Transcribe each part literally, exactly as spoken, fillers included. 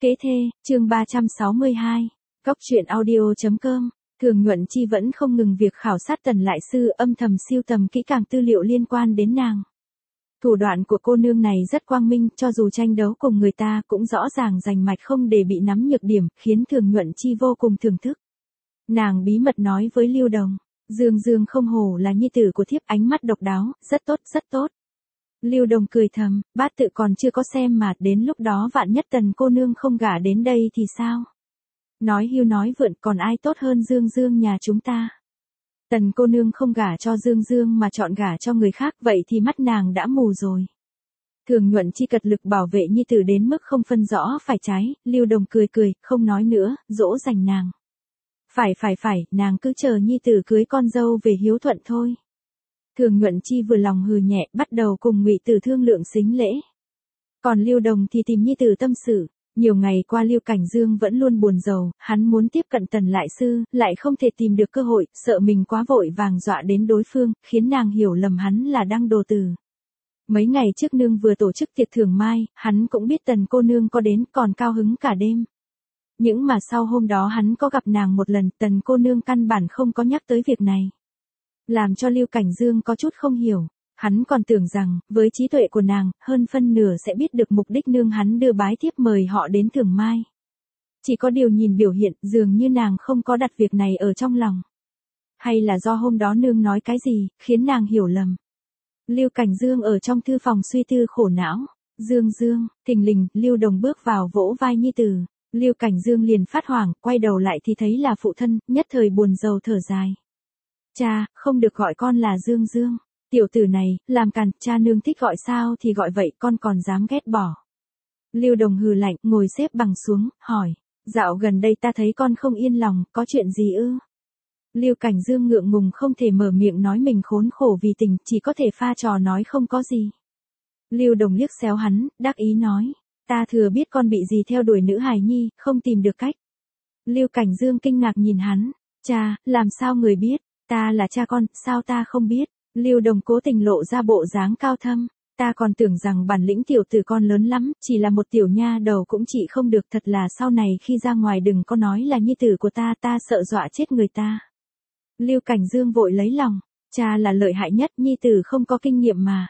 Kế thê, chương ba trăm sáu mươi hai, Cóc truyện audio.com, Thường Nhuận Chi vẫn không ngừng việc khảo sát Tần Lại Sư, âm thầm siêu tầm kỹ càng tư liệu liên quan đến nàng. Thủ đoạn của cô nương này rất quang minh, cho dù tranh đấu cùng người ta cũng rõ ràng rành mạch không để bị nắm nhược điểm, khiến Thường Nhuận Chi vô cùng thưởng thức. Nàng bí mật nói với Lưu Đồng, Dương Dương không hổ là nhi tử của thiếp, ánh mắt độc đáo, rất tốt, rất tốt. Lưu Đồng cười thầm, bát tự còn chưa có xem mà, đến lúc đó vạn nhất Tần cô nương không gả đến đây thì sao? Nói hưu nói vượn, còn ai tốt hơn Dương Dương nhà chúng ta? Tần cô nương không gả cho Dương Dương mà chọn gả cho người khác, vậy thì mắt nàng đã mù rồi. Thường Nhuận Chi cật lực bảo vệ nhi tử đến mức không phân rõ phải trái, Lưu Đồng cười cười, không nói nữa, dỗ dành nàng. Phải phải phải, nàng cứ chờ nhi tử cưới con dâu về hiếu thuận thôi. Thường Nhuận Chi vừa lòng hừ nhẹ, bắt đầu cùng Ngụy Tử thương lượng sính lễ. Còn Lưu Đồng thì tìm nhi tử tâm sự. Nhiều ngày qua Lưu Cảnh Dương vẫn luôn buồn rầu, hắn muốn tiếp cận Tần Lại Sư, lại không thể tìm được cơ hội, sợ mình quá vội vàng dọa đến đối phương, khiến nàng hiểu lầm hắn là đang đồ từ. Mấy ngày trước nương vừa tổ chức tiệc thưởng mai, hắn cũng biết Tần cô nương có đến, còn cao hứng cả đêm. Nhưng mà sau hôm đó hắn có gặp nàng một lần, Tần cô nương căn bản không có nhắc tới việc này. Làm cho Lưu Cảnh Dương có chút không hiểu. Hắn còn tưởng rằng, với trí tuệ của nàng, hơn phân nửa sẽ biết được mục đích nương hắn đưa bái thiếp mời họ đến thưởng mai. Chỉ có điều nhìn biểu hiện, dường như nàng không có đặt việc này ở trong lòng. Hay là do hôm đó nương nói cái gì, khiến nàng hiểu lầm. Lưu Cảnh Dương ở trong thư phòng suy tư khổ não. Dương Dương, thình lình, Lưu Đồng bước vào vỗ vai nhi tử. Lưu Cảnh Dương liền phát hoảng, quay đầu lại thì thấy là phụ thân, nhất thời buồn rầu thở dài. Cha, không được gọi con là Dương Dương. Tiểu tử này, làm càn, cha nương thích gọi sao thì gọi vậy, con còn dám ghét bỏ. Lưu Đồng hừ lạnh, ngồi xếp bằng xuống, hỏi, dạo gần đây ta thấy con không yên lòng, có chuyện gì ư? Lưu Cảnh Dương ngượng ngùng không thể mở miệng nói mình khốn khổ vì tình, chỉ có thể pha trò nói không có gì. Lưu Đồng liếc xéo hắn, đắc ý nói, ta thừa biết con bị gì theo đuổi nữ hài nhi, không tìm được cách. Lưu Cảnh Dương kinh ngạc nhìn hắn, cha, làm sao người biết, ta là cha con, sao ta không biết? Lưu Đồng cố tình lộ ra bộ dáng cao thâm, ta còn tưởng rằng bản lĩnh tiểu tử con lớn lắm, chỉ là một tiểu nha đầu cũng trị không được, thật là sau này khi ra ngoài đừng có nói là nhi tử của ta, ta sợ dọa chết người ta. Lưu Cảnh Dương vội lấy lòng, cha là lợi hại nhất, nhi tử không có kinh nghiệm mà.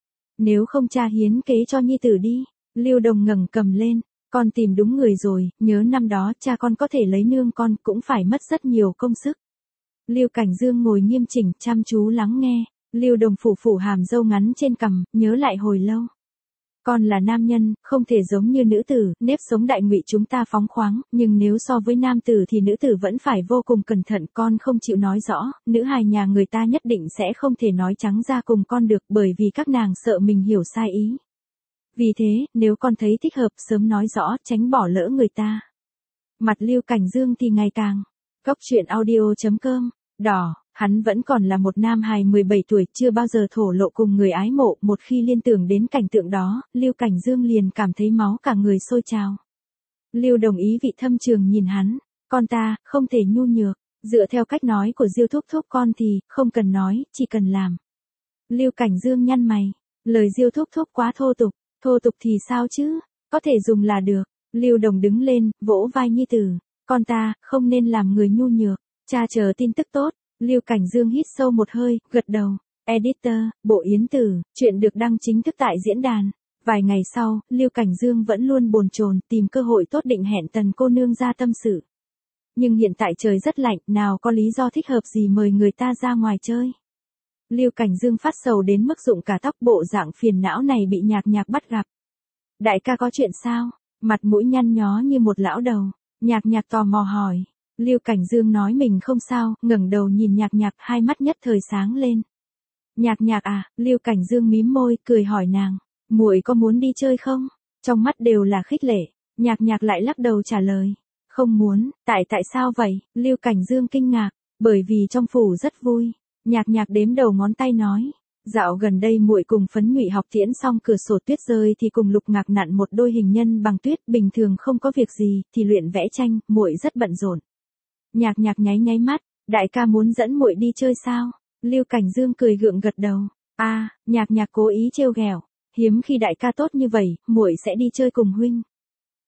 Nếu không cha hiến kế cho nhi tử đi. Lưu Đồng ngẩng cầm lên, con tìm đúng người rồi, nhớ năm đó cha con có thể lấy nương con cũng phải mất rất nhiều công sức. Lưu Cảnh Dương ngồi nghiêm chỉnh, chăm chú lắng nghe. Lưu Đồng phủ phủ hàm râu ngắn trên cằm, nhớ lại hồi lâu. Con là nam nhân, không thể giống như nữ tử, nếp sống đại ngụy chúng ta phóng khoáng, nhưng nếu so với nam tử thì nữ tử vẫn phải vô cùng cẩn thận, con không chịu nói rõ, nữ hài nhà người ta nhất định sẽ không thể nói trắng ra cùng con được, bởi vì các nàng sợ mình hiểu sai ý. Vì thế, nếu con thấy thích hợp sớm nói rõ, tránh bỏ lỡ người ta. Mặt Lưu Cảnh Dương thì ngày càng, Cóc truyện audio.com, đỏ. Hắn vẫn còn là một nam hài mười bảy tuổi, chưa bao giờ thổ lộ cùng người ái mộ, một khi liên tưởng đến cảnh tượng đó, Lưu Cảnh Dương liền cảm thấy máu cả người sôi trào. Lưu Đồng ý vị thâm trường nhìn hắn, con ta, không thể nhu nhược, dựa theo cách nói của Diêu thúc thúc con thì, không cần nói, chỉ cần làm. Lưu Cảnh Dương nhăn mày, lời Diêu thúc thúc quá thô tục, thô tục thì sao chứ, có thể dùng là được. Lưu Đồng đứng lên, vỗ vai nhi tử, con ta, không nên làm người nhu nhược, cha chờ tin tức tốt. Lưu Cảnh Dương hít sâu một hơi, gật đầu. Editor, Bộ Yến Tử, chuyện được đăng chính thức tại diễn đàn. Vài ngày sau, Lưu Cảnh Dương vẫn luôn bồn chồn tìm cơ hội tốt định hẹn Tần cô nương ra tâm sự. Nhưng hiện tại trời rất lạnh, nào có lý do thích hợp gì mời người ta ra ngoài chơi. Lưu Cảnh Dương phát sầu đến mức rụng cả tóc, bộ dạng phiền não này bị Nhạc Nhạc bắt gặp. Đại ca có chuyện sao? Mặt mũi nhăn nhó như một lão đầu. Nhạc Nhạc tò mò hỏi. Lưu Cảnh Dương nói mình không sao, ngẩng đầu nhìn Nhạc Nhạc, hai mắt nhất thời sáng lên. Nhạc Nhạc à, Lưu Cảnh Dương mím môi, cười hỏi nàng, muội có muốn đi chơi không? Trong mắt đều là khích lệ. Nhạc Nhạc lại lắc đầu trả lời, không muốn. Tại tại sao vậy? Lưu Cảnh Dương kinh ngạc, bởi vì trong phủ rất vui. Nhạc Nhạc đếm đầu ngón tay nói, dạo gần đây muội cùng Phấn Nhụy học tiễn xong cửa sổ tuyết rơi thì cùng Lục Ngạc nặn một đôi hình nhân bằng tuyết, bình thường không có việc gì thì luyện vẽ tranh, muội rất bận rộn. Nhạc Nhạc nháy nháy mắt, đại ca muốn dẫn muội đi chơi sao? Lưu Cảnh Dương cười gượng gật đầu. A, à, Nhạc Nhạc cố ý trêu ghẹo, hiếm khi đại ca tốt như vậy, muội sẽ đi chơi cùng huynh.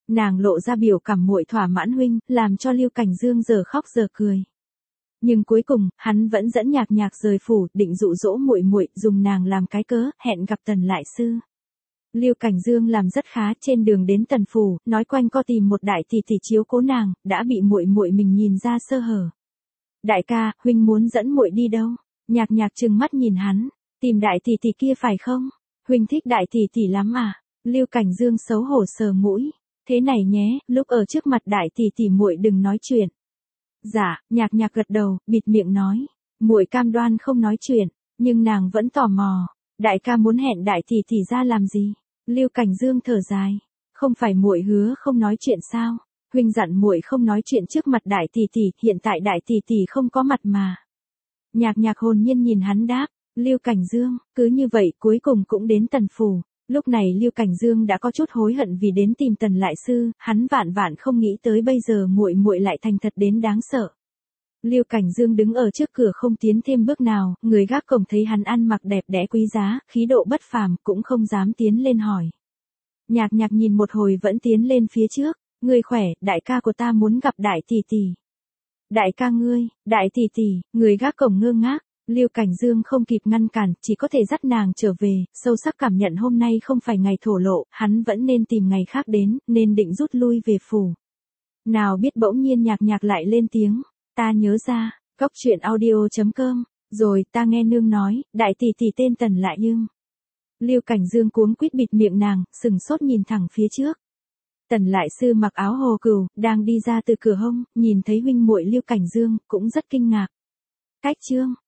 Nàng lộ ra biểu cảm muội thỏa mãn huynh, làm cho Lưu Cảnh Dương giờ khóc giờ cười. Nhưng cuối cùng, hắn vẫn dẫn Nhạc Nhạc rời phủ, định dụ dỗ muội muội, dùng nàng làm cái cớ, hẹn gặp Tần lại sư. Lưu Cảnh Dương làm rất khá, trên đường đến Tần phủ, nói quanh co tìm một đại tỷ tỷ chiếu cố nàng, đã bị muội muội mình nhìn ra sơ hở. Đại ca, huynh muốn dẫn muội đi đâu? Nhạc Nhạc trừng mắt nhìn hắn, tìm đại tỷ tỷ kia phải không? Huynh thích đại tỷ tỷ lắm à? Lưu Cảnh Dương xấu hổ sờ mũi. Thế này nhé, lúc ở trước mặt đại tỷ tỷ muội đừng nói chuyện. Dạ, Nhạc Nhạc gật đầu, bịt miệng nói. Muội cam đoan không nói chuyện, nhưng nàng vẫn tò mò. Đại ca muốn hẹn đại tỷ tỷ ra làm gì? Lưu Cảnh Dương thở dài. Không phải muội hứa không nói chuyện sao? Huynh dặn muội không nói chuyện trước mặt đại tỷ tỷ, hiện tại đại tỷ tỷ không có mặt mà. Nhạc Nhạc hồn nhiên nhìn hắn đáp. Lưu Cảnh Dương, cứ như vậy cuối cùng cũng đến Tần phủ. Lúc này Lưu Cảnh Dương đã có chút hối hận vì đến tìm Tần lại sư, hắn vạn vạn không nghĩ tới bây giờ muội muội lại thành thật đến đáng sợ. Lưu Cảnh Dương đứng ở trước cửa không tiến thêm bước nào, người gác cổng thấy hắn ăn mặc đẹp đẽ quý giá, khí độ bất phàm, cũng không dám tiến lên hỏi. Nhạc Nhạc nhìn một hồi vẫn tiến lên phía trước, người khỏe, đại ca của ta muốn gặp đại tỷ tỷ. Đại ca ngươi, đại tỷ tỷ, người gác cổng ngơ ngác. Lưu Cảnh Dương không kịp ngăn cản, chỉ có thể dắt nàng trở về, sâu sắc cảm nhận hôm nay không phải ngày thổ lộ, hắn vẫn nên tìm ngày khác đến, nên định rút lui về phủ. Nào biết bỗng nhiên Nhạc Nhạc lại lên tiếng, ta nhớ ra, góc truyện audio chấm com, rồi ta nghe nương nói, đại tỷ tỷ tên Tần Lại Nhưng. Lưu Cảnh Dương cuống quýt bịt miệng nàng, sừng sốt nhìn thẳng phía trước. Tần lại sư mặc áo hồ cừu, đang đi ra từ cửa hông, nhìn thấy huynh muội Lưu Cảnh Dương, cũng rất kinh ngạc. Cách chương